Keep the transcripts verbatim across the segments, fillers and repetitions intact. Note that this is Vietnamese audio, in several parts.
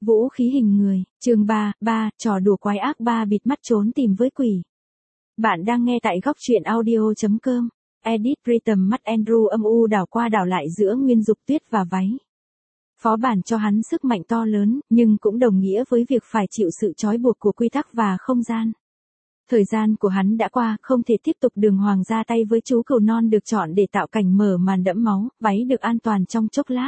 Vũ khí hình người, chương ba, ba, trò đùa quái ác ba bịt mắt trốn tìm với quỷ. Bạn đang nghe tại góc truyện audio.com. Edit Rhythm mắt Andrew âm u đảo qua đảo lại giữa Nguyên Dục Tuyết và váy. Phó bản cho hắn sức mạnh to lớn, nhưng cũng đồng nghĩa với việc phải chịu sự trói buộc của quy tắc và không gian. Thời gian của hắn đã qua, không thể tiếp tục đường hoàng ra tay với chú cừu non được chọn để tạo cảnh mở màn đẫm máu, váy được an toàn trong chốc lát.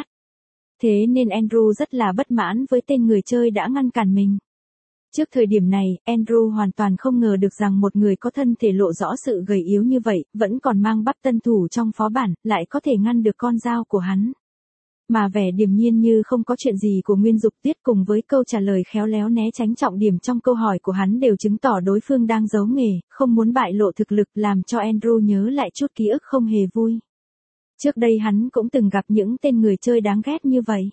Thế nên Andrew rất là bất mãn với tên người chơi đã ngăn cản mình. Trước thời điểm này, Andrew hoàn toàn không ngờ được rằng một người có thân thể lộ rõ sự gầy yếu như vậy, vẫn còn mang bắp tân thủ trong phó bản, lại có thể ngăn được con dao của hắn. Mà vẻ điềm nhiên như không có chuyện gì của Nguyên Dục Tuyết cùng với câu trả lời khéo léo né tránh trọng điểm trong câu hỏi của hắn đều chứng tỏ đối phương đang giấu nghề, không muốn bại lộ thực lực, làm cho Andrew nhớ lại chút ký ức không hề vui. Trước đây hắn cũng từng gặp những tên người chơi đáng ghét như vậy.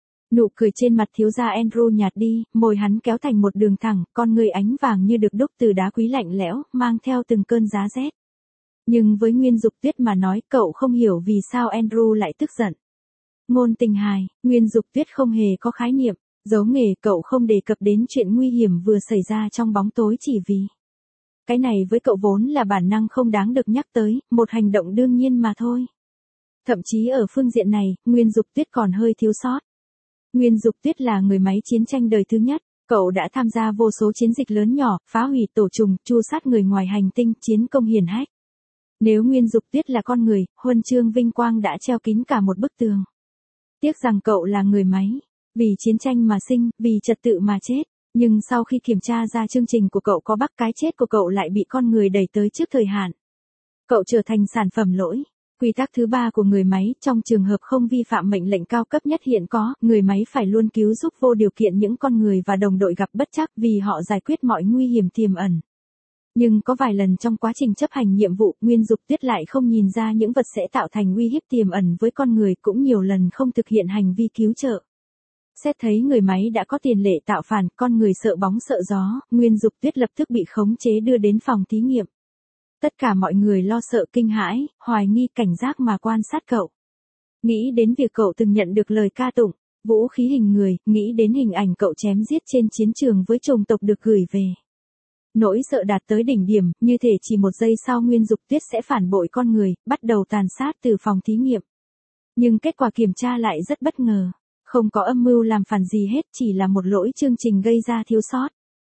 Nụ cười trên mặt thiếu gia Andrew nhạt đi, môi hắn kéo thành một đường thẳng, con người ánh vàng như được đúc từ đá quý lạnh lẽo, mang theo từng cơn giá rét. Nhưng với Nguyên Dục Tuyết mà nói, cậu không hiểu vì sao Andrew lại tức giận. Ngôn tình hài, Nguyên Dục Tuyết không hề có khái niệm, giấu nghề, cậu không đề cập đến chuyện nguy hiểm vừa xảy ra trong bóng tối chỉ vì. Cái này với cậu vốn là bản năng không đáng được nhắc tới, một hành động đương nhiên mà thôi. Thậm chí ở phương diện này, Nguyên Dục Tuyết còn hơi thiếu sót. Nguyên Dục Tuyết là người máy chiến tranh đời thứ nhất, cậu đã tham gia vô số chiến dịch lớn nhỏ, phá hủy tổ trùng, tru sát người ngoài hành tinh, chiến công hiển hách. Nếu Nguyên Dục Tuyết là con người, huân chương vinh quang đã treo kín cả một bức tường. Tiếc rằng cậu là người máy, vì chiến tranh mà sinh, vì trật tự mà chết. Nhưng sau khi kiểm tra ra chương trình của cậu có bắt cái chết của cậu lại bị con người đẩy tới trước thời hạn. Cậu trở thành sản phẩm lỗi. Quy tắc thứ ba của người máy, trong trường hợp không vi phạm mệnh lệnh cao cấp nhất hiện có, người máy phải luôn cứu giúp vô điều kiện những con người và đồng đội gặp bất trắc vì họ giải quyết mọi nguy hiểm tiềm ẩn. Nhưng có vài lần trong quá trình chấp hành nhiệm vụ, Nguyên Dục Tuyết lại không nhìn ra những vật sẽ tạo thành uy hiếp tiềm ẩn với con người, cũng nhiều lần không thực hiện hành vi cứu trợ. Xét thấy người máy đã có tiền lệ tạo phản, con người sợ bóng sợ gió, Nguyên Dục Tuyết lập tức bị khống chế đưa đến phòng thí nghiệm. Tất cả mọi người lo sợ kinh hãi, hoài nghi cảnh giác mà quan sát cậu. Nghĩ đến việc cậu từng nhận được lời ca tụng, vũ khí hình người, nghĩ đến hình ảnh cậu chém giết trên chiến trường với chủng tộc được gửi về. Nỗi sợ đạt tới đỉnh điểm, như thể chỉ một giây sau Nguyên Dục Tuyết sẽ phản bội con người, bắt đầu tàn sát từ phòng thí nghiệm. Nhưng kết quả kiểm tra lại rất bất ngờ. Không có âm mưu làm phản gì hết, chỉ là một lỗi chương trình gây ra thiếu sót.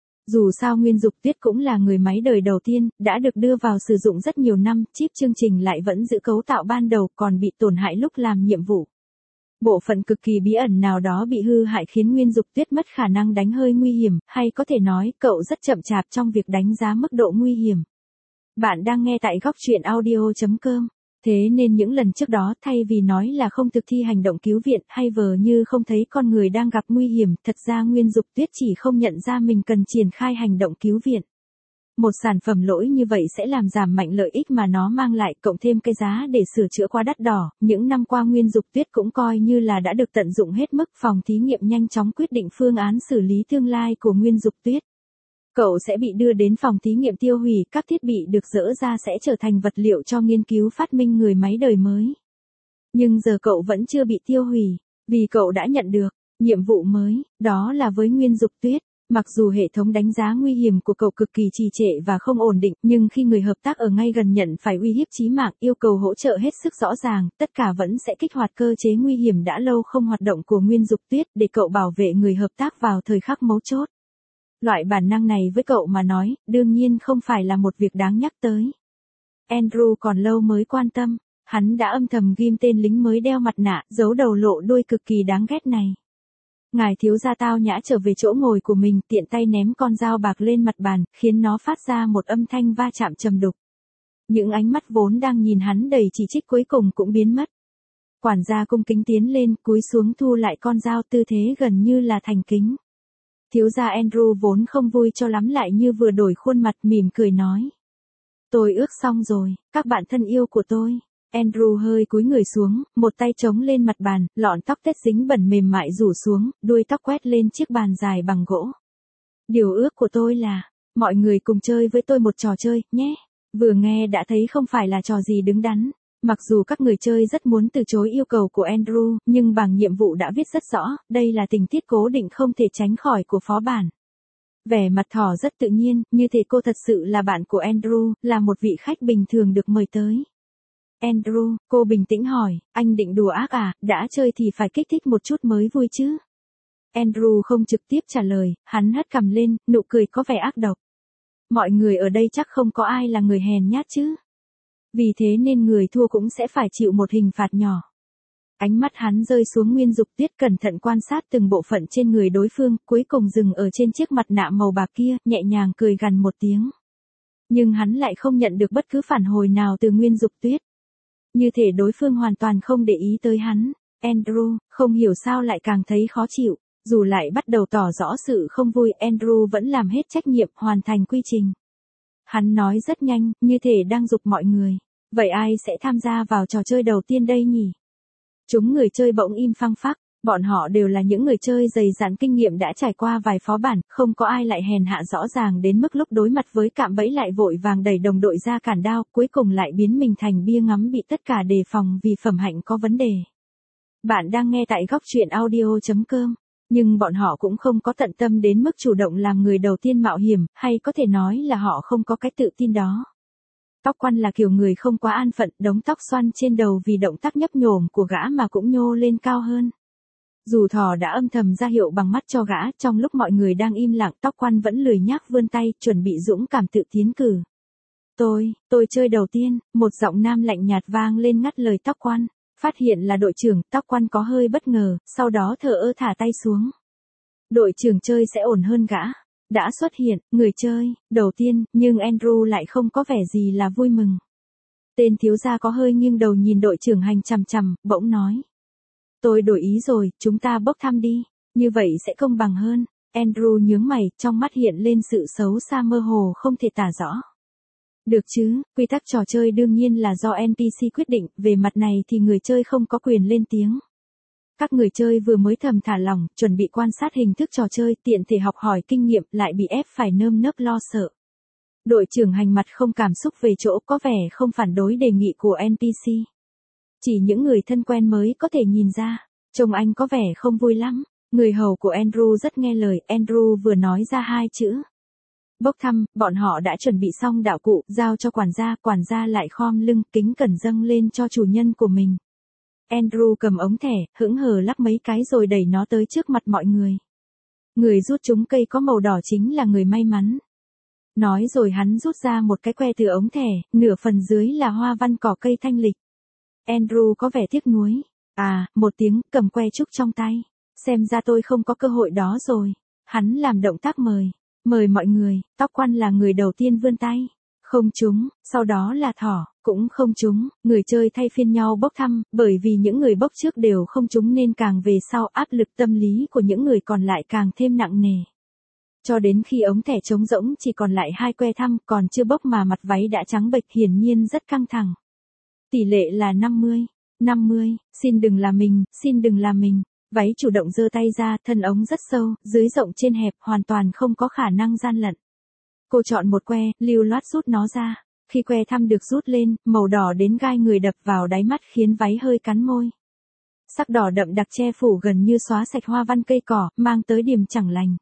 Dù sao Nguyên Dục Tuyết cũng là người máy đời đầu tiên, đã được đưa vào sử dụng rất nhiều năm, chip chương trình lại vẫn giữ cấu tạo ban đầu, còn bị tổn hại lúc làm nhiệm vụ. Bộ phận cực kỳ bí ẩn nào đó bị hư hại khiến Nguyên Dục Tuyết mất khả năng đánh hơi nguy hiểm, hay có thể nói, cậu rất chậm chạp trong việc đánh giá mức độ nguy hiểm. Bạn đang nghe tại góc truyện audio.com. Thế nên những lần trước đó, thay vì nói là không thực thi hành động cứu viện hay vờ như không thấy con người đang gặp nguy hiểm, thật ra Nguyên Dục Tuyết chỉ không nhận ra mình cần triển khai hành động cứu viện. Một sản phẩm lỗi như vậy sẽ làm giảm mạnh lợi ích mà nó mang lại, cộng thêm cái giá để sửa chữa quá đắt đỏ. Những năm qua Nguyên Dục Tuyết cũng coi như là đã được tận dụng hết mức, phòng thí nghiệm nhanh chóng quyết định phương án xử lý tương lai của Nguyên Dục Tuyết. Cậu sẽ bị đưa đến phòng thí nghiệm tiêu hủy, các thiết bị được dỡ ra sẽ trở thành vật liệu cho nghiên cứu phát minh người máy đời mới. Nhưng giờ cậu vẫn chưa bị tiêu hủy, vì cậu đã nhận được nhiệm vụ mới, đó là với Nguyên Dục Tuyết. Mặc dù hệ thống đánh giá nguy hiểm của cậu cực kỳ trì trệ và không ổn định, nhưng khi người hợp tác ở ngay gần nhận phải uy hiếp chí mạng, yêu cầu hỗ trợ hết sức rõ ràng, tất cả vẫn sẽ kích hoạt cơ chế nguy hiểm đã lâu không hoạt động của Nguyên Dục Tuyết để cậu bảo vệ người hợp tác vào thời khắc mấu chốt. Loại bản năng này với cậu mà nói, đương nhiên không phải là một việc đáng nhắc tới. Andrew còn lâu mới quan tâm, hắn đã âm thầm ghim tên lính mới đeo mặt nạ, giấu đầu lộ đuôi cực kỳ đáng ghét này. Ngài thiếu gia tao nhã trở về chỗ ngồi của mình, tiện tay ném con dao bạc lên mặt bàn, khiến nó phát ra một âm thanh va chạm trầm đục. Những ánh mắt vốn đang nhìn hắn đầy chỉ trích cuối cùng cũng biến mất. Quản gia cung kính tiến lên, cúi xuống thu lại con dao, tư thế gần như là thành kính. Thiếu gia Andrew vốn không vui cho lắm lại như vừa đổi khuôn mặt, mỉm cười nói. Tôi ước xong rồi, các bạn thân yêu của tôi. Andrew hơi cúi người xuống, một tay chống lên mặt bàn, lọn tóc tết dính bẩn mềm mại rủ xuống, đuôi tóc quét lên chiếc bàn dài bằng gỗ. Điều ước của tôi là, mọi người cùng chơi với tôi một trò chơi, nhé. Vừa nghe đã thấy không phải là trò gì đứng đắn. Mặc dù các người chơi rất muốn từ chối yêu cầu của Andrew, nhưng bảng nhiệm vụ đã viết rất rõ, đây là tình tiết cố định không thể tránh khỏi của phó bản. Vẻ mặt thỏ rất tự nhiên, như thể cô thật sự là bạn của Andrew, là một vị khách bình thường được mời tới. Andrew, cô bình tĩnh hỏi, anh định đùa ác à, đã chơi thì phải kích thích một chút mới vui chứ. Andrew không trực tiếp trả lời, hắn hất cằm lên, nụ cười có vẻ ác độc. Mọi người ở đây chắc không có ai là người hèn nhát chứ. Vì thế nên người thua cũng sẽ phải chịu một hình phạt nhỏ. Ánh mắt hắn rơi xuống Nguyên Dục Tuyết, cẩn thận quan sát từng bộ phận trên người đối phương, cuối cùng dừng ở trên chiếc mặt nạ màu bạc kia, nhẹ nhàng cười gằn một tiếng. Nhưng hắn lại không nhận được bất cứ phản hồi nào từ Nguyên Dục Tuyết. Như thể đối phương hoàn toàn không để ý tới hắn. Andrew, không hiểu sao lại càng thấy khó chịu. Dù lại bắt đầu tỏ rõ sự không vui, Andrew vẫn làm hết trách nhiệm, hoàn thành quy trình. Hắn nói rất nhanh, như thể đang giục mọi người. Vậy ai sẽ tham gia vào trò chơi đầu tiên đây nhỉ? Chúng người chơi bỗng im phăng phắc, bọn họ đều là những người chơi dày dặn kinh nghiệm đã trải qua vài phó bản, không có ai lại hèn hạ rõ ràng đến mức lúc đối mặt với cạm bẫy lại vội vàng đẩy đồng đội ra cản đao, cuối cùng lại biến mình thành bia ngắm bị tất cả đề phòng vì phẩm hạnh có vấn đề. Bạn đang nghe tại góc truyện audio chấm com. Nhưng bọn họ cũng không có tận tâm đến mức chủ động làm người đầu tiên mạo hiểm, hay có thể nói là họ không có cái tự tin đó. Tóc Quan là kiểu người không quá an phận, đống tóc xoăn trên đầu vì động tác nhấp nhổm của gã mà cũng nhô lên cao hơn. Dù thỏ đã âm thầm ra hiệu bằng mắt cho gã, trong lúc mọi người đang im lặng, Tóc Quan vẫn lười nhác vươn tay, chuẩn bị dũng cảm tự tiến cử. Tôi, tôi chơi đầu tiên, một giọng nam lạnh nhạt vang lên ngắt lời Tóc Quan. Phát hiện là đội trưởng, Tóc Quan có hơi bất ngờ, sau đó thờ ơ thả tay xuống. Đội trưởng chơi sẽ ổn hơn gã. Đã xuất hiện, người chơi, đầu tiên, nhưng Andrew lại không có vẻ gì là vui mừng. Tên thiếu gia có hơi nghiêng đầu nhìn đội trưởng hành chằm chằm, bỗng nói. Tôi đổi ý rồi, chúng ta bốc thăm đi, như vậy sẽ công bằng hơn. Andrew nhướng mày, trong mắt hiện lên sự xấu xa mơ hồ không thể tả rõ. Được chứ, quy tắc trò chơi đương nhiên là do en pê xê quyết định, về mặt này thì người chơi không có quyền lên tiếng. Các người chơi vừa mới thầm thả lỏng, chuẩn bị quan sát hình thức trò chơi, tiện thể học hỏi kinh nghiệm, lại bị ép phải nơm nớp lo sợ. Đội trưởng hành mặt không cảm xúc về chỗ, có vẻ không phản đối đề nghị của en pê xê. Chỉ những người thân quen mới có thể nhìn ra, trông anh có vẻ không vui lắm. Người hầu của Andrew rất nghe lời, Andrew vừa nói ra hai chữ. Bốc thăm, bọn họ đã chuẩn bị xong đạo cụ, giao cho quản gia, quản gia lại khom lưng, kính cẩn dâng lên cho chủ nhân của mình. Andrew cầm ống thẻ, hững hờ lắc mấy cái rồi đẩy nó tới trước mặt mọi người. Người rút trúng cây có màu đỏ chính là người may mắn. Nói rồi hắn rút ra một cái que từ ống thẻ, nửa phần dưới là hoa văn cỏ cây thanh lịch. Andrew có vẻ tiếc nuối. À, một tiếng, cầm que trúc trong tay. Xem ra tôi không có cơ hội đó rồi. Hắn làm động tác mời. Mời mọi người, Tóc Quan là người đầu tiên vươn tay. Không trúng, sau đó là thỏ, cũng không trúng, người chơi thay phiên nhau bốc thăm, bởi vì những người bốc trước đều không trúng nên càng về sau áp lực tâm lý của những người còn lại càng thêm nặng nề. Cho đến khi ống thẻ trống rỗng chỉ còn lại hai que thăm, còn chưa bốc mà mặt váy đã trắng bệch, hiển nhiên rất căng thẳng. Tỷ lệ là năm mươi, năm mươi, xin đừng là mình, xin đừng là mình. Váy chủ động giơ tay ra, thân ống rất sâu, dưới rộng trên hẹp, hoàn toàn không có khả năng gian lận. Cô chọn một que, lưu loát rút nó ra. Khi que thăm được rút lên, màu đỏ đến gai người đập vào đáy mắt khiến váy hơi cắn môi. Sắc đỏ đậm đặc che phủ gần như xóa sạch hoa văn cây cỏ, mang tới điểm chẳng lành.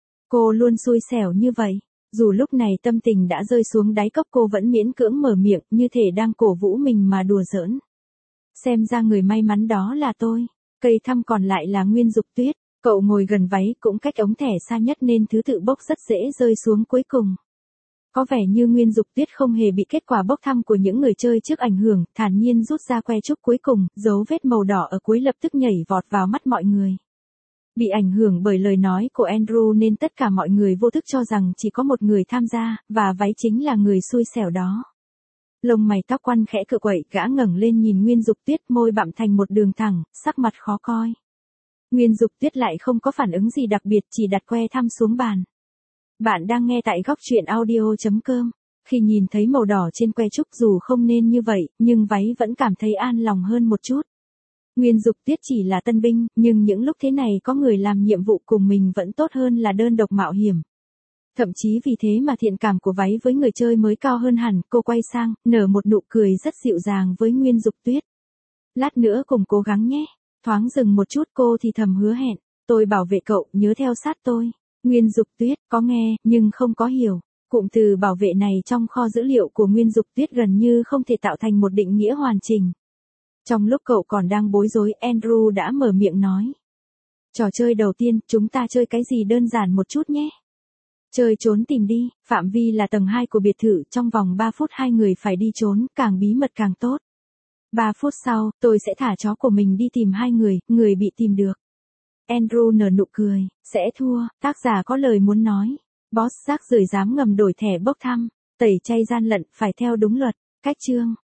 Cô luôn xui xẻo như vậy. Dù lúc này tâm tình đã rơi xuống đáy cốc, cô vẫn miễn cưỡng mở miệng, như thể đang cổ vũ mình mà đùa giỡn. Xem ra người may mắn đó là tôi. Cây thăm còn lại là Nguyên Dục Tuyết. Cậu ngồi gần váy, cũng cách ống thẻ xa nhất nên thứ tự bốc rất dễ rơi xuống cuối cùng. Có vẻ như Nguyên Dục Tuyết không hề bị kết quả bốc thăm của những người chơi trước ảnh hưởng, thản nhiên rút ra que trúc cuối cùng, dấu vết màu đỏ ở cuối lập tức nhảy vọt vào mắt mọi người. Bị ảnh hưởng bởi lời nói của Andrew nên tất cả mọi người vô thức cho rằng chỉ có một người tham gia, và váy chính là người xui xẻo đó. Lông mày Tóc Quan khẽ cựa quậy, gã ngẩng lên nhìn Nguyên Dục Tuyết, môi bặm thành một đường thẳng, sắc mặt khó coi. Nguyên Dục Tuyết lại không có phản ứng gì đặc biệt, chỉ đặt que thăm xuống bàn. Bạn đang nghe tại góc truyện audio chấm com. Khi nhìn thấy màu đỏ trên que trúc, dù không nên như vậy, nhưng váy vẫn cảm thấy an lòng hơn một chút. Nguyên Dục Tuyết chỉ là tân binh, nhưng những lúc thế này có người làm nhiệm vụ cùng mình vẫn tốt hơn là đơn độc mạo hiểm. Thậm chí vì thế mà thiện cảm của váy với người chơi mới cao hơn hẳn, cô quay sang, nở một nụ cười rất dịu dàng với Nguyên Dục Tuyết. Lát nữa cùng cố gắng nhé. Thoáng dừng một chút cô thì thầm hứa hẹn, tôi bảo vệ cậu, nhớ theo sát tôi. Nguyên Dục Tuyết có nghe, nhưng không có hiểu. Cụm từ bảo vệ này trong kho dữ liệu của Nguyên Dục Tuyết gần như không thể tạo thành một định nghĩa hoàn chỉnh. Trong lúc cậu còn đang bối rối, Andrew đã mở miệng nói. Trò chơi đầu tiên, chúng ta chơi cái gì đơn giản một chút nhé. Chơi trốn tìm đi, phạm vi là tầng hai của biệt thự, trong vòng ba phút hai người phải đi trốn, càng bí mật càng tốt. ba phút sau, tôi sẽ thả chó của mình đi tìm hai người, người bị tìm được. Andrew nở nụ cười, sẽ thua, tác giả có lời muốn nói. Boss rác rưởi dám ngầm đổi thẻ bốc thăm, tẩy chay gian lận, phải theo đúng luật. Cách chương